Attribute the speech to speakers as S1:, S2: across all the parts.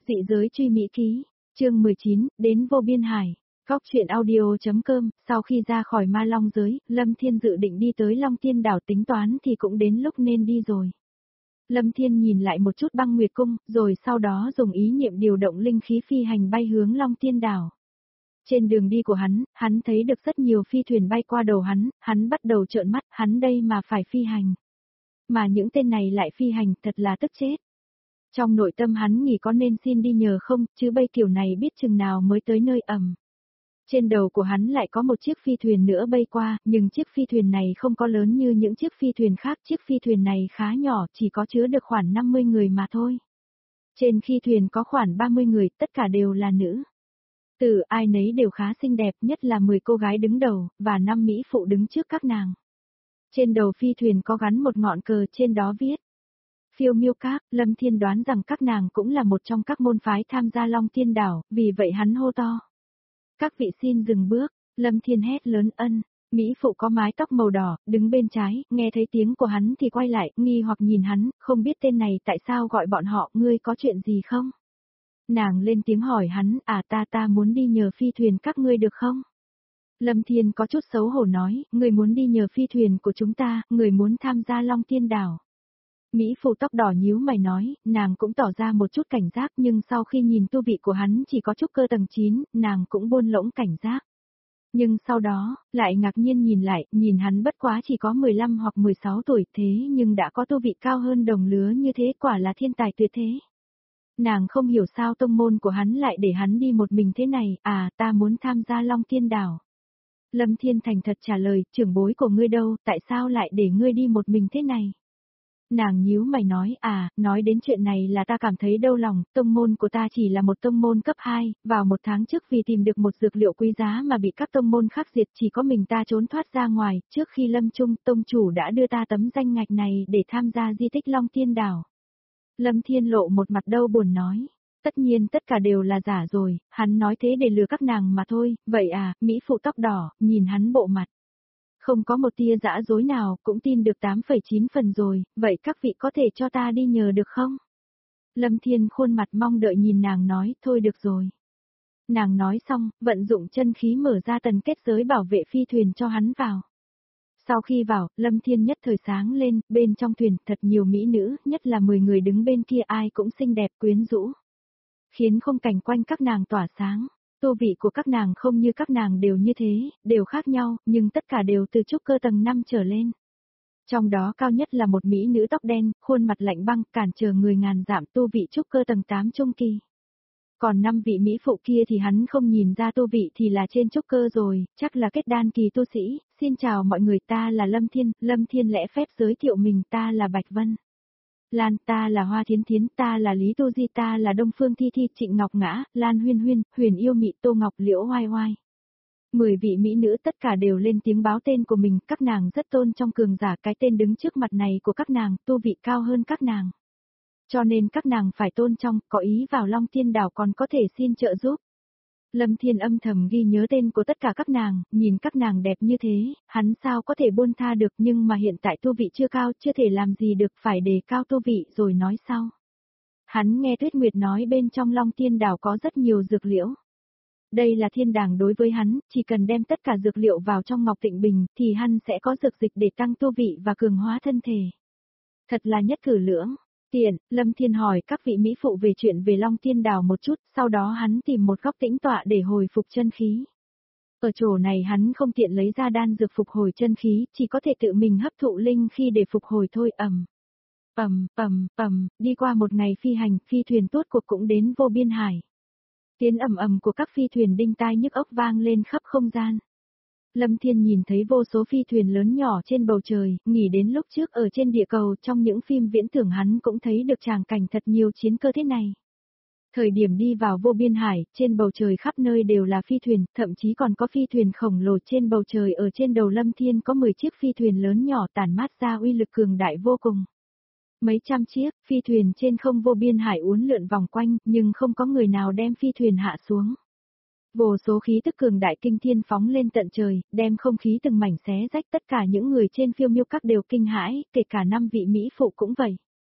S1: Dị giới truy mỹ ký, chương 19, đến vô biên hải. Góc truyện audio.com, sau khi ra khỏi ma long giới, Lâm Thiên dự định đi tới Long Tiên đảo tính toán thì cũng đến lúc nên đi rồi. Lâm Thiên nhìn lại một chút Băng Nguyệt Cung, rồi sau đó dùng ý niệm điều động linh khí phi hành bay hướng Long Tiên đảo. Trên đường đi của hắn thấy được rất nhiều phi thuyền bay qua đầu hắn bắt đầu trợn mắt, hắn đây mà phải phi hành. Mà những tên này lại phi hành, thật là tức chết. Trong nội tâm hắn nghĩ có nên xin đi nhờ không, chứ bay kiểu này biết chừng nào mới tới nơi ẩm. Trên đầu của hắn lại có một chiếc phi thuyền nữa bay qua, nhưng chiếc phi thuyền này không có lớn như những chiếc phi thuyền khác, chiếc phi thuyền này khá nhỏ, chỉ có chứa được khoảng 50 người mà thôi. Trên phi thuyền có khoảng 30 người, tất cả đều là nữ. Từ ai nấy đều khá xinh đẹp, nhất là 10 cô gái đứng đầu, và 5 mỹ phụ đứng trước các nàng. Trên đầu phi thuyền có gắn một ngọn cờ, trên đó viết Phiêu Miêu Các. Lâm Thiên đoán rằng các nàng cũng là một trong các môn phái tham gia Long Tiên đảo, vì vậy hắn hô to. Các vị xin dừng bước, Lâm Thiên hét lớn ân. Mỹ phụ có mái tóc màu đỏ, đứng bên trái, nghe thấy tiếng của hắn thì quay lại, nghi hoặc nhìn hắn, không biết tên này tại sao gọi bọn họ, ngươi có chuyện gì không? Nàng lên tiếng hỏi hắn, ta muốn đi nhờ phi thuyền các ngươi được không? Lâm Thiên có chút xấu hổ nói, người muốn đi nhờ phi thuyền của chúng ta, người muốn tham gia Long Tiên đảo. Mỹ phụ tóc đỏ nhíu mày nói, nàng cũng tỏ ra một chút cảnh giác nhưng sau khi nhìn tu vị của hắn chỉ có trúc cơ tầng 9, nàng cũng buông lỏng cảnh giác. Nhưng sau đó, lại ngạc nhiên nhìn lại, nhìn hắn bất quá chỉ có 15 hoặc 16 tuổi thế nhưng đã có tu vị cao hơn đồng lứa như thế, quả là thiên tài tuyệt thế. Nàng không hiểu sao tông môn của hắn lại để hắn đi một mình thế này, ta muốn tham gia Long Tiên đảo. Lâm Thiên thành thật trả lời, trưởng bối của ngươi đâu, tại sao lại để ngươi đi một mình thế này? Nàng nhíu mày nói, nói đến chuyện này là ta cảm thấy đau lòng, tông môn của ta chỉ là một tông môn cấp 2, vào một tháng trước vì tìm được một dược liệu quý giá mà bị các tông môn khác diệt, chỉ có mình ta trốn thoát ra ngoài, trước khi lâm chung, tông chủ đã đưa ta tấm danh ngạch này để tham gia di tích Long Tiên đảo. Lâm Thiên lộ một mặt đau buồn nói, tất nhiên tất cả đều là giả rồi, hắn nói thế để lừa các nàng mà thôi, vậy Mỹ phụ tóc đỏ, nhìn hắn bộ mặt. Không có một tia giả dối nào, cũng tin được 8,9 phần rồi, vậy các vị có thể cho ta đi nhờ được không? Lâm Thiên khuôn mặt mong đợi nhìn nàng nói, thôi được rồi. Nàng nói xong, vận dụng chân khí mở ra tần kết giới bảo vệ phi thuyền cho hắn vào. Sau khi vào, Lâm Thiên nhất thời sáng lên, bên trong thuyền thật nhiều mỹ nữ, nhất là 10 người đứng bên kia ai cũng xinh đẹp quyến rũ. Khiến không cảnh quanh các nàng tỏa sáng. Tu vị của các nàng không như các nàng đều như thế, đều khác nhau, nhưng tất cả đều từ trúc cơ tầng 5 trở lên. Trong đó cao nhất là một mỹ nữ tóc đen, khuôn mặt lạnh băng, cản trở người ngàn dặm, tu vị trúc cơ tầng 8 trung kỳ. Còn 5 vị mỹ phụ kia thì hắn không nhìn ra tu vị thì là trên trúc cơ rồi, chắc là kết đan kỳ tu sĩ. Xin chào mọi người, ta là Lâm Thiên lễ phép giới thiệu mình, ta là Bạch Vân. Lan, ta là Hoa Thiến Thiến, ta là Lý Tu Di, ta là Đông Phương Thi Thi, Trịnh Ngọc Ngã, Lan Huyên Huyên, Huyền Yêu Mị, Tô Ngọc Liễu Hoai Hoai. 10 vị mỹ nữ tất cả đều lên tiếng báo tên của mình, các nàng rất tôn trong cường giả, cái tên đứng trước mặt này của các nàng, tu vị cao hơn các nàng. Cho nên các nàng phải tôn trọng, có ý vào Long Tiên đảo còn có thể xin trợ giúp. Lâm Thiên âm thầm ghi nhớ tên của tất cả các nàng, nhìn các nàng đẹp như thế, hắn sao có thể buông tha được, nhưng mà hiện tại tu vị chưa cao, chưa thể làm gì được, phải đề cao tu vị rồi nói sau. Hắn nghe Tuyết Nguyệt nói bên trong Long Tiên đảo có rất nhiều dược liễu. Đây là thiên đàng đối với hắn, chỉ cần đem tất cả dược liệu vào trong Ngọc Tịnh Bình thì hắn sẽ có dược dịch để tăng tu vị và cường hóa thân thể. Thật là nhất cử lưỡng. Tiện, Lâm Thiên hỏi các vị mỹ phụ về chuyện về Long Tiên đảo một chút, sau đó hắn tìm một góc tĩnh tọa để hồi phục chân khí. Ở chỗ này hắn không tiện lấy ra đan dược phục hồi chân khí, chỉ có thể tự mình hấp thụ linh khi để phục hồi thôi. Đi qua một ngày phi hành, phi thuyền tốt cuộc cũng đến vô biên hải. Tiếng ầm của các phi thuyền đinh tai nhức óc vang lên khắp không gian. Lâm Thiên nhìn thấy vô số phi thuyền lớn nhỏ trên bầu trời, nghĩ đến lúc trước ở trên địa cầu trong những phim viễn tưởng hắn cũng thấy được tràng cảnh thật nhiều chiến cơ thế này. Thời điểm đi vào vô biên hải, trên bầu trời khắp nơi đều là phi thuyền, thậm chí còn có phi thuyền khổng lồ trên bầu trời, ở trên đầu Lâm Thiên có 10 chiếc phi thuyền lớn nhỏ tản mát ra uy lực cường đại vô cùng. Mấy trăm chiếc phi thuyền trên không vô biên hải uốn lượn vòng quanh, nhưng không có người nào đem phi thuyền hạ xuống. Vô số khí tức cường đại kinh thiên phóng lên tận trời, đem không khí từng mảnh xé rách, tất cả những người trên Phiêu Miêu Các đều kinh hãi, kể cả 5 vị mỹ phụ cũng vậy.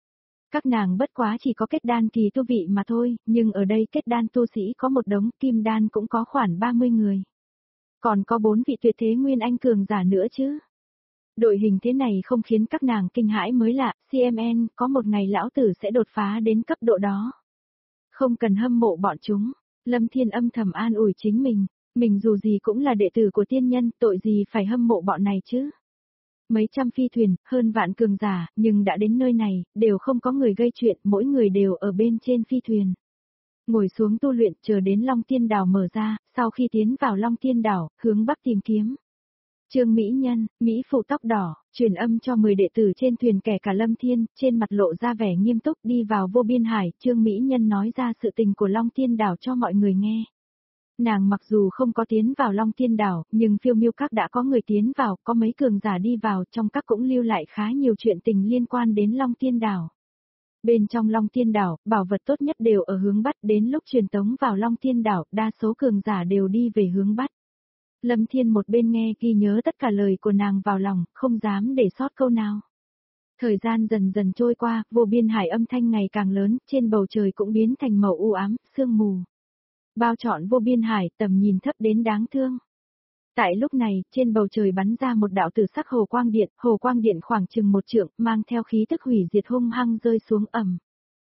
S1: Các nàng bất quá chỉ có kết đan kỳ tu vị mà thôi, nhưng ở đây kết đan tu sĩ có một đống, kim đan cũng có khoảng 30 người. Còn có 4 vị tuyệt thế nguyên anh cường giả nữa chứ. Đội hình thế này không khiến các nàng kinh hãi mới lạ, CMN, có một ngày lão tử sẽ đột phá đến cấp độ đó. Không cần hâm mộ bọn chúng, Lâm Thiên âm thầm an ủi chính mình dù gì cũng là đệ tử của tiên nhân, tội gì phải hâm mộ bọn này chứ. Mấy trăm phi thuyền, hơn vạn cường giả, nhưng đã đến nơi này, đều không có người gây chuyện, mỗi người đều ở bên trên phi thuyền. Ngồi xuống tu luyện, chờ đến Long Tiên Đảo mở ra, sau khi tiến vào Long Tiên Đảo, hướng bắc tìm kiếm. Trương Mỹ Nhân, Mỹ phụ tóc đỏ, truyền âm cho 10 đệ tử trên thuyền kể cả Lâm Thiên, trên mặt lộ ra vẻ nghiêm túc đi vào vô biên hải, Trương Mỹ Nhân nói ra sự tình của Long Tiên Đảo cho mọi người nghe. Nàng mặc dù không có tiến vào Long Tiên Đảo, nhưng phiêu miêu các đã có người tiến vào, có mấy cường giả đi vào, trong các cũng lưu lại khá nhiều chuyện tình liên quan đến Long Tiên Đảo. Bên trong Long Tiên Đảo, bảo vật tốt nhất đều ở hướng Bắc, đến lúc truyền tống vào Long Tiên Đảo, đa số cường giả đều đi về hướng Bắc. Lâm Thiên một bên nghe ghi nhớ tất cả lời của nàng vào lòng, không dám để sót câu nào. Thời gian dần dần trôi qua, vô biên hải âm thanh ngày càng lớn, trên bầu trời cũng biến thành màu u ám, sương mù. Bao trọn vô biên hải, tầm nhìn thấp đến đáng thương. Tại lúc này, trên bầu trời bắn ra một đạo tử sắc hồ quang điện khoảng chừng 1 trượng, mang theo khí tức hủy diệt hung hăng rơi xuống ầm.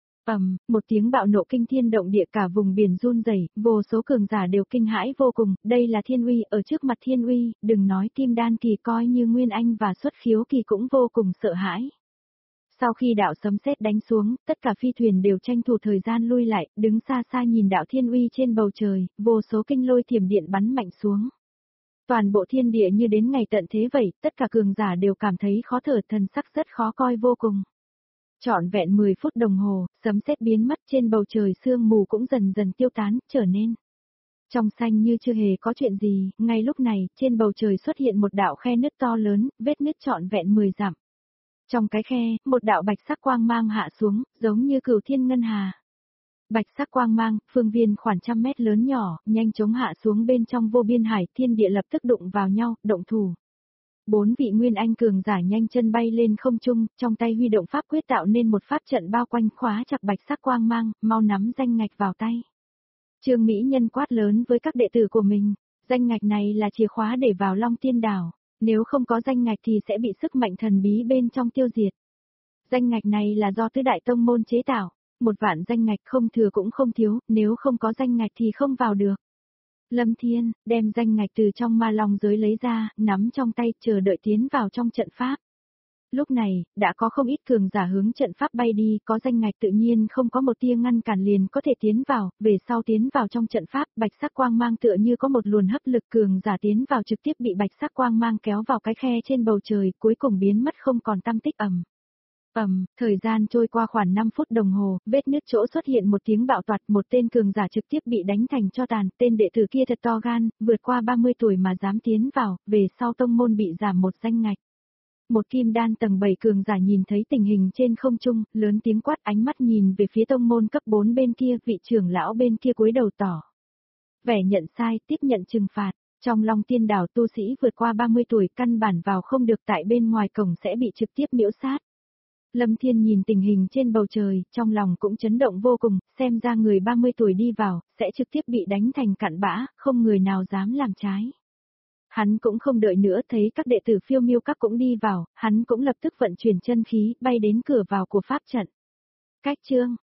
S1: Một tiếng bạo nộ kinh thiên động địa, cả vùng biển run rẩy, vô số cường giả đều kinh hãi vô cùng, đây là thiên uy, ở trước mặt thiên uy, đừng nói kim đan kỳ, coi như nguyên anh và xuất khiếu kỳ cũng vô cùng sợ hãi. Sau khi đạo sấm sét đánh xuống, tất cả phi thuyền đều tranh thủ thời gian lui lại, đứng xa xa nhìn đạo thiên uy trên bầu trời, vô số kinh lôi thiểm điện bắn mạnh xuống. Toàn bộ thiên địa như đến ngày tận thế vậy, tất cả cường giả đều cảm thấy khó thở, thần sắc rất khó coi vô cùng. Trọn vẹn 10 phút đồng hồ, sấm sét biến mất, trên bầu trời sương mù cũng dần dần tiêu tán, trở nên trong xanh như chưa hề có chuyện gì. Ngay lúc này, trên bầu trời xuất hiện một đạo khe nứt to lớn, vết nứt trọn vẹn 10 dặm. Trong cái khe, một đạo bạch sắc quang mang hạ xuống, giống như cửu thiên ngân hà. Bạch sắc quang mang, phương viên khoảng 100 mét lớn nhỏ, nhanh chóng hạ xuống bên trong vô biên hải, thiên địa lập tức đụng vào nhau, động thủ. 4 vị nguyên anh cường giả nhanh chân bay lên không trung, trong tay huy động pháp quyết tạo nên một pháp trận bao quanh khóa chặt bạch sắc quang mang, mau nắm danh ngạch vào tay. Trương Mỹ Nhân quát lớn với các đệ tử của mình, danh ngạch này là chìa khóa để vào Long Tiên Đảo, nếu không có danh ngạch thì sẽ bị sức mạnh thần bí bên trong tiêu diệt. Danh ngạch này là do tứ đại tông môn chế tạo, 1 vạn danh ngạch không thừa cũng không thiếu, nếu không có danh ngạch thì không vào được. Lâm Thiên, đem danh ngạch từ trong ma long giới lấy ra, nắm trong tay, chờ đợi tiến vào trong trận pháp. Lúc này, đã có không ít cường giả hướng trận pháp bay đi, có danh ngạch tự nhiên không có một tia ngăn cản liền có thể tiến vào, về sau tiến vào trong trận pháp, bạch sắc quang mang tựa như có một luồn hấp lực, cường giả tiến vào trực tiếp bị bạch sắc quang mang kéo vào cái khe trên bầu trời, cuối cùng biến mất không còn tăm tích. Thời gian trôi qua khoảng 5 phút đồng hồ, vết nứt chỗ xuất hiện một tiếng bạo toạt, một tên cường giả trực tiếp bị đánh thành tro tàn, tên đệ tử kia thật to gan, vượt qua 30 tuổi mà dám tiến vào, về sau tông môn bị giảm một danh ngạch. Một kim đan tầng 7 cường giả nhìn thấy tình hình trên không trung, lớn tiếng quát, ánh mắt nhìn về phía tông môn cấp 4 bên kia, vị trưởng lão bên kia cúi đầu tỏ vẻ nhận sai, tiếp nhận trừng phạt. Trong Long Tiên Đảo tu sĩ vượt qua 30 tuổi căn bản vào không được, tại bên ngoài cổng sẽ bị trực tiếp miễu sát. Lâm Thiên nhìn tình hình trên bầu trời, trong lòng cũng chấn động vô cùng, xem ra người 30 tuổi đi vào, sẽ trực tiếp bị đánh thành cặn bã, không người nào dám làm trái. Hắn cũng không đợi nữa, thấy các đệ tử phiêu miêu các cũng đi vào, hắn cũng lập tức vận chuyển chân khí, bay đến cửa vào của pháp trận. Cách chương